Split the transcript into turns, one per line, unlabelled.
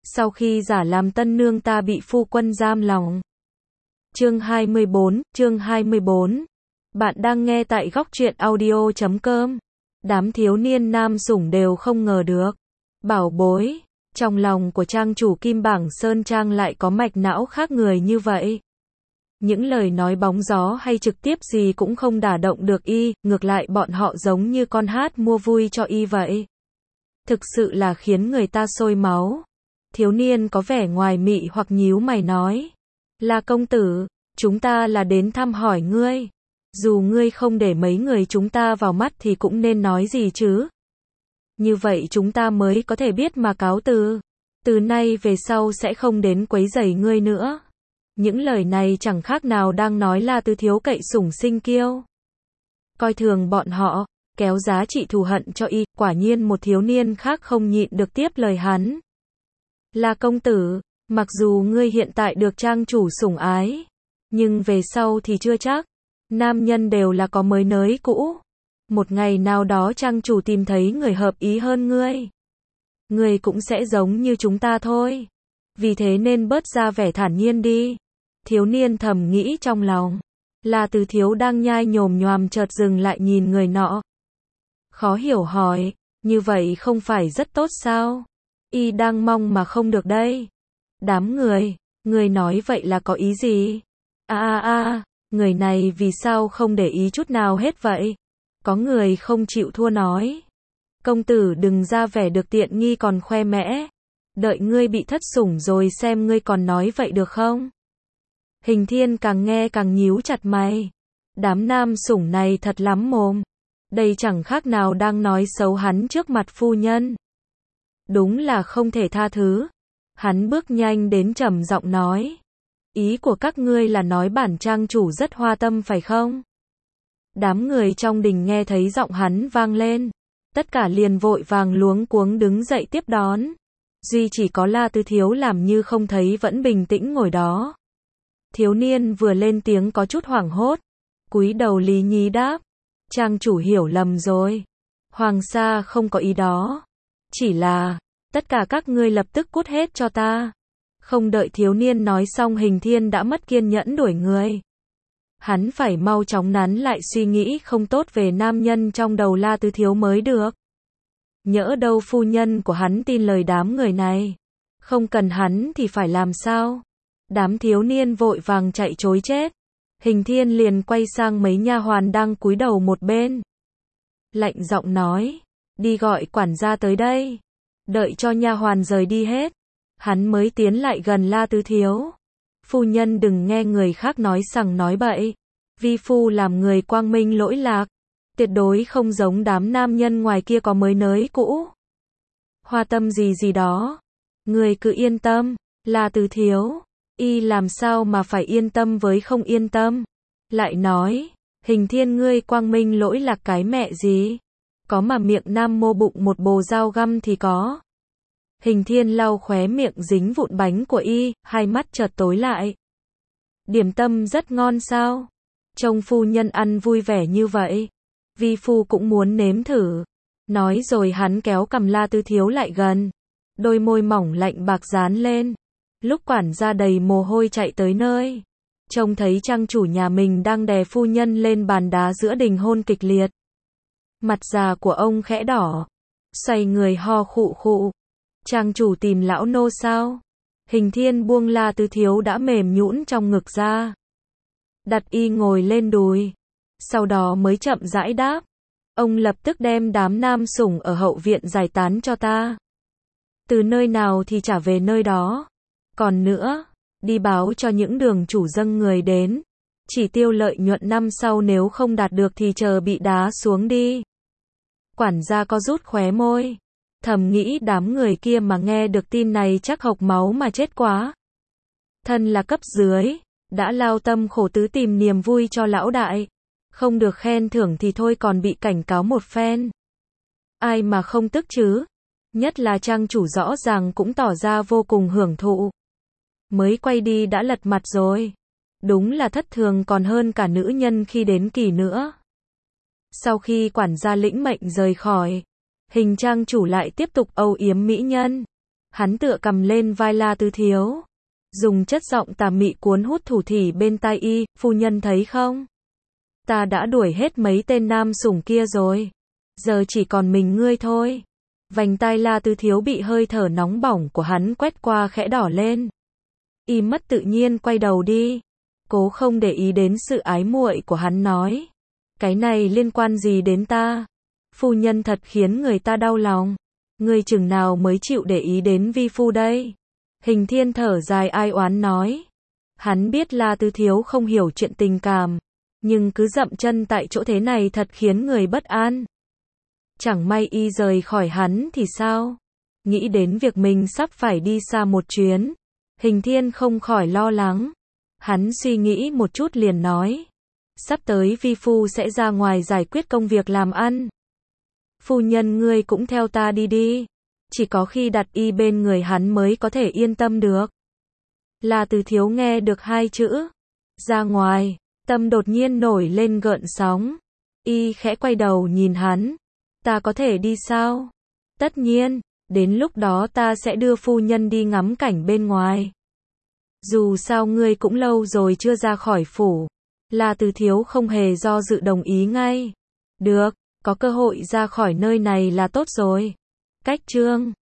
Sau khi giả làm tân nương ta bị phu quân giam lòng. Chương 24. Bạn đang nghe tại góc truyện audio.com. Đám thiếu niên nam sủng đều không ngờ được. Bảo bối, trong lòng của trang chủ Kim Bảng Sơn Trang lại có mạch não khác người như vậy. Những lời nói bóng gió hay trực tiếp gì cũng không đả động được y, ngược lại bọn họ giống như con hát mua vui cho y vậy. Thực sự là khiến người ta sôi máu. Thiếu niên có vẻ ngoài mị hoặc nhíu mày nói. Là công tử, chúng ta là đến thăm hỏi ngươi. Dù ngươi không để mấy người chúng ta vào mắt thì cũng nên nói gì chứ. Như vậy chúng ta mới có thể biết mà cáo từ. Từ nay về sau sẽ không đến quấy rầy ngươi nữa. Những lời này chẳng khác nào đang nói là từ thiếu cậy sủng sinh kiêu. Coi thường bọn họ, kéo giá trị thù hận cho y, quả nhiên một thiếu niên khác không nhịn được tiếp lời hắn. Là công tử, mặc dù ngươi hiện tại được trang chủ sủng ái, nhưng về sau thì chưa chắc. Nam nhân đều là có mới nới cũ. Một ngày nào đó trang chủ tìm thấy người hợp ý hơn ngươi. Ngươi cũng sẽ giống như chúng ta thôi. Vì thế nên bớt ra vẻ thản nhiên đi. Thiếu niên thầm nghĩ trong lòng. Là từ thiếu đang nhai nhồm nhoàm chợt dừng lại nhìn người nọ. Khó hiểu hỏi, như vậy không phải rất tốt sao? Y đang mong mà không được đây. Đám người nói vậy là có ý gì? Người này vì sao không để ý chút nào hết vậy? Có người không chịu thua nói. Công tử đừng ra vẻ được tiện nghi còn khoe mẽ. Đợi ngươi bị thất sủng rồi xem ngươi còn nói vậy được không? Hình Thiên càng nghe càng nhíu chặt mày. Đám nam sủng này thật lắm mồm. Đây chẳng khác nào đang nói xấu hắn trước mặt phu nhân. Đúng là không thể tha thứ. Hắn bước nhanh đến trầm giọng nói. Ý của các ngươi là nói bản trang chủ rất hoa tâm phải không? Đám người trong đình nghe thấy giọng hắn vang lên. Tất cả liền vội vàng luống cuống đứng dậy tiếp đón. Duy chỉ có La Tư Thiếu làm như không thấy vẫn bình tĩnh ngồi đó. Thiếu niên vừa lên tiếng có chút hoảng hốt. Cúi đầu lý nhí đáp. Trang chủ hiểu lầm rồi. Hoàng sa không có ý đó. Chỉ là, tất cả các ngươi lập tức cút hết cho ta. Không đợi thiếu niên nói xong Hình Thiên đã mất kiên nhẫn đuổi người. Hắn phải mau chóng nắn lại suy nghĩ không tốt về nam nhân trong đầu La Tư Thiếu mới được. Nhỡ đâu phu nhân của hắn tin lời đám người này. Không cần hắn thì phải làm sao? Đám thiếu niên vội vàng chạy trối chết. Hình Thiên liền quay sang mấy nha hoàn đang cúi đầu một bên. Lạnh giọng nói, đi gọi quản gia tới đây. Đợi cho nha hoàn rời đi hết, hắn mới tiến lại gần La Tư Thiếu. Phu nhân đừng nghe người khác nói sằng nói bậy. Vi phu làm người quang minh lỗi lạc, tuyệt đối không giống đám nam nhân ngoài kia có mới nới cũ. Hoa tâm gì đó. Người cứ yên tâm, La Tư Thiếu. Y làm sao mà phải yên tâm với không yên tâm. Lại nói, Hình Thiên ngươi quang minh lỗi lạc cái mẹ gì. Có mà miệng nam mô bụng một bồ dao găm thì có. Hình Thiên lau khóe miệng dính vụn bánh của y, hai mắt chợt tối lại. Điểm tâm rất ngon sao? Trông phu nhân ăn vui vẻ như vậy. Vi phu cũng muốn nếm thử. Nói rồi hắn kéo cằm La Tư Thiếu lại gần. Đôi môi mỏng lạnh bạc dán lên. Lúc quản gia đầy mồ hôi chạy tới nơi. Trông thấy trang chủ nhà mình đang đè phu nhân lên bàn đá giữa đình hôn kịch liệt. Mặt già của ông khẽ đỏ. Xoay người ho khụ khụ. Trang chủ tìm lão nô sao? Hình Thiên buông La Tư Thiếu đã mềm nhũn trong ngực ra. Đặt y ngồi lên đùi. Sau đó mới chậm rãi đáp. Ông lập tức đem đám nam sủng ở hậu viện giải tán cho ta. Từ nơi nào thì trả về nơi đó. Còn nữa, đi báo cho những đường chủ dâng người đến. Chỉ tiêu lợi nhuận năm sau nếu không đạt được thì chờ bị đá xuống đi. Quản gia có rút khóe môi. Thầm nghĩ đám người kia mà nghe được tin này chắc hộc máu mà chết quá. Thân là cấp dưới, đã lao tâm khổ tứ tìm niềm vui cho lão đại. Không được khen thưởng thì thôi còn bị cảnh cáo một phen. Ai mà không tức chứ? Nhất là trang chủ rõ ràng cũng tỏ ra vô cùng hưởng thụ. Mới quay đi đã lật mặt rồi. Đúng là thất thường còn hơn cả nữ nhân khi đến kỳ nữa. Sau khi quản gia lĩnh mệnh rời khỏi, Hình trang chủ lại tiếp tục âu yếm mỹ nhân. Hắn tựa cầm lên vai La Tứ Thiếu, dùng chất giọng tà mị cuốn hút thủ thỉ bên tai y, phu nhân thấy không? Ta đã đuổi hết mấy tên nam sủng kia rồi. Giờ chỉ còn mình ngươi thôi. Vành tai La Tứ Thiếu bị hơi thở nóng bỏng của hắn quét qua khẽ đỏ lên. Y mất tự nhiên quay đầu đi. Cố không để ý đến sự ái muội của hắn nói. Cái này liên quan gì đến ta? Phu nhân thật khiến người ta đau lòng. Ngươi chừng nào mới chịu để ý đến vi phu đây? Hình Thiên thở dài ai oán nói. Hắn biết La Tứ Thiếu không hiểu chuyện tình cảm, nhưng cứ dậm chân tại chỗ thế này thật khiến người bất an. Chẳng may y rời khỏi hắn thì sao? Nghĩ đến việc mình sắp phải đi xa một chuyến, Hình Thiên không khỏi lo lắng. Hắn suy nghĩ một chút liền nói. Sắp tới vi phu sẽ ra ngoài giải quyết công việc làm ăn. Phu nhân ngươi cũng theo ta đi đi. Chỉ có khi đặt y bên người hắn mới có thể yên tâm được. La Tứ Thiếu nghe được hai chữ ra ngoài, tâm đột nhiên nổi lên gợn sóng. Y khẽ quay đầu nhìn hắn. Ta có thể đi sao? Tất nhiên, đến lúc đó ta sẽ đưa phu nhân đi ngắm cảnh bên ngoài. Dù sao ngươi cũng lâu rồi chưa ra khỏi phủ. La Tứ Thiếu không hề do dự đồng ý ngay. Được, có cơ hội ra khỏi nơi này là tốt rồi. Cách chương